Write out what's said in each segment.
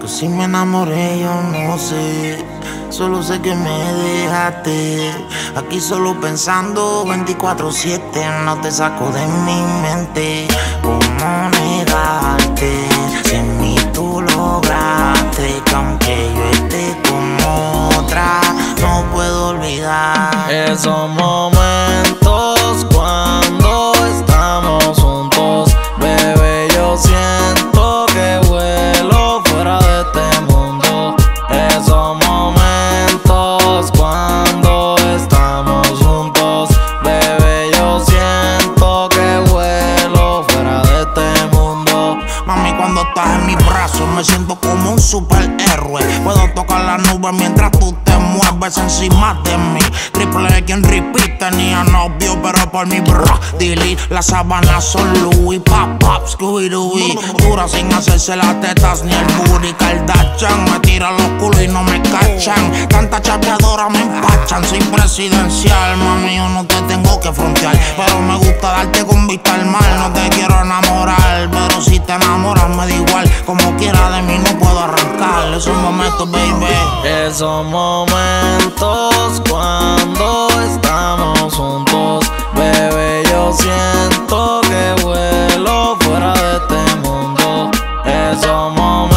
Si me enamoré, yo no sé. Solo sé que me dejaste. Aquí solo pensando 24/7. No te saco de mi mente. ¿Cómo negarte? Si en mí tú lograste que aunque yo esté con otra, no puedo olvidar esos momentos cuando estamos juntos. Bebé, yo siento que vuelo fuera de este mundo. Esos momentos cuando estamos juntos. Bebé, yo siento que vuelo fuera de este mundo. Mami, cuando estás en mis brazos me siento como un superhéroe. Puedo tocar la nube mientras tú te mueves encima de mí. Triple X en repeat, tenía novio pero por mi bra delete. Las sábanas son Louis, pop, Scooby-Doo. Dura sin hacerse las tetas ni el booty. Kardashian me tira los culos y no me cachan. Tanta chapeadora me empachan. Soy presidencial, mami, yo no te tengo que frontear, pero me gusta darte con vista al mar. No te quiero enamorar, pero si te enamoras me da igual. Como quiera de mí no puedo arrancar esos momentos, baby. Esos momentos cuando estamos juntos. Bebé, yo siento que vuelo fuera de este mundo. Esos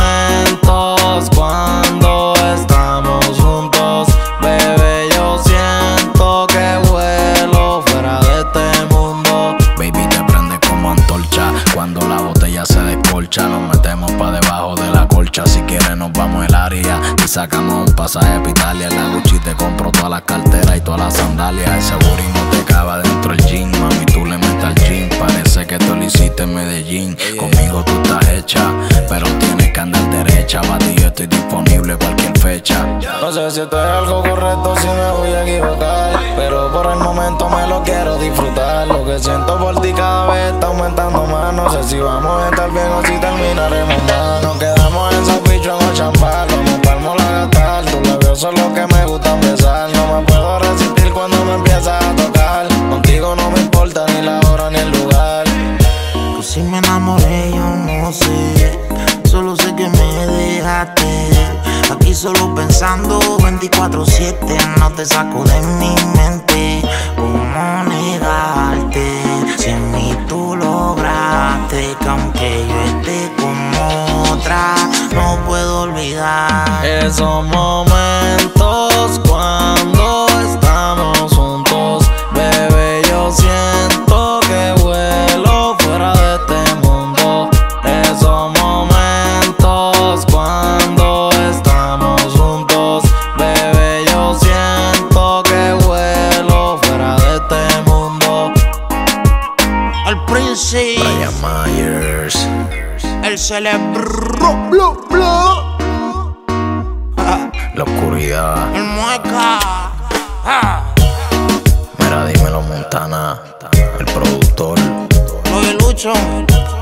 momentos cuando estamos juntos. Bebé, yo siento que vuelo fuera de este mundo. Baby, te prende como antorcha cuando la botella se descorcha. Nos metemos pa' debajo de la colcha. Si quieres nos vamos el área y sacamos un pasaje pa' Italia. En la Gucci te compro todas las carteras y todas las sandalias. El seguro no te cabe dentro el jean. Mami, tú le metes al jean. Parece que tú lo hiciste en Medellín. Conmigo tú estás hecha, pero tienes que andar derecha. Pa' ti yo estoy disponible cualquier fecha. No sé si esto es algo correcto, si me voy a equivocar, pero por el momento me lo quiero disfrutar. Lo que siento por ti cada vez está aumentando más. No sé si vamos a estar bien o si terminaremos mal. Nos quedamos en esos bichos en el champán. Vamos pa'l a gastar. Tus labios son los que me gustan besar. No me puedo resistir cuando me empiezas a tocar. Contigo no me importa ni la hora ni el lugar. Si me enamoré, yo no sé. Solo sé que me dejaste. Aquí solo pensando 24/7. No te saco de mi mente. ¿Cómo negarte? Si en mí tú lograste que aunque yo esté con otra, no puedo olvidar esos momentos cuando estamos juntos. Bebé, yo siento que vuelo fuera de este mundo. Esos momentos cuando estamos juntos. Bebé, yo siento que vuelo fuera de este mundo. El Prince, Brian Myers, el cerebro, la oscuridad. el mueca. Mira, dímelo, Montana, el productor. Lucho.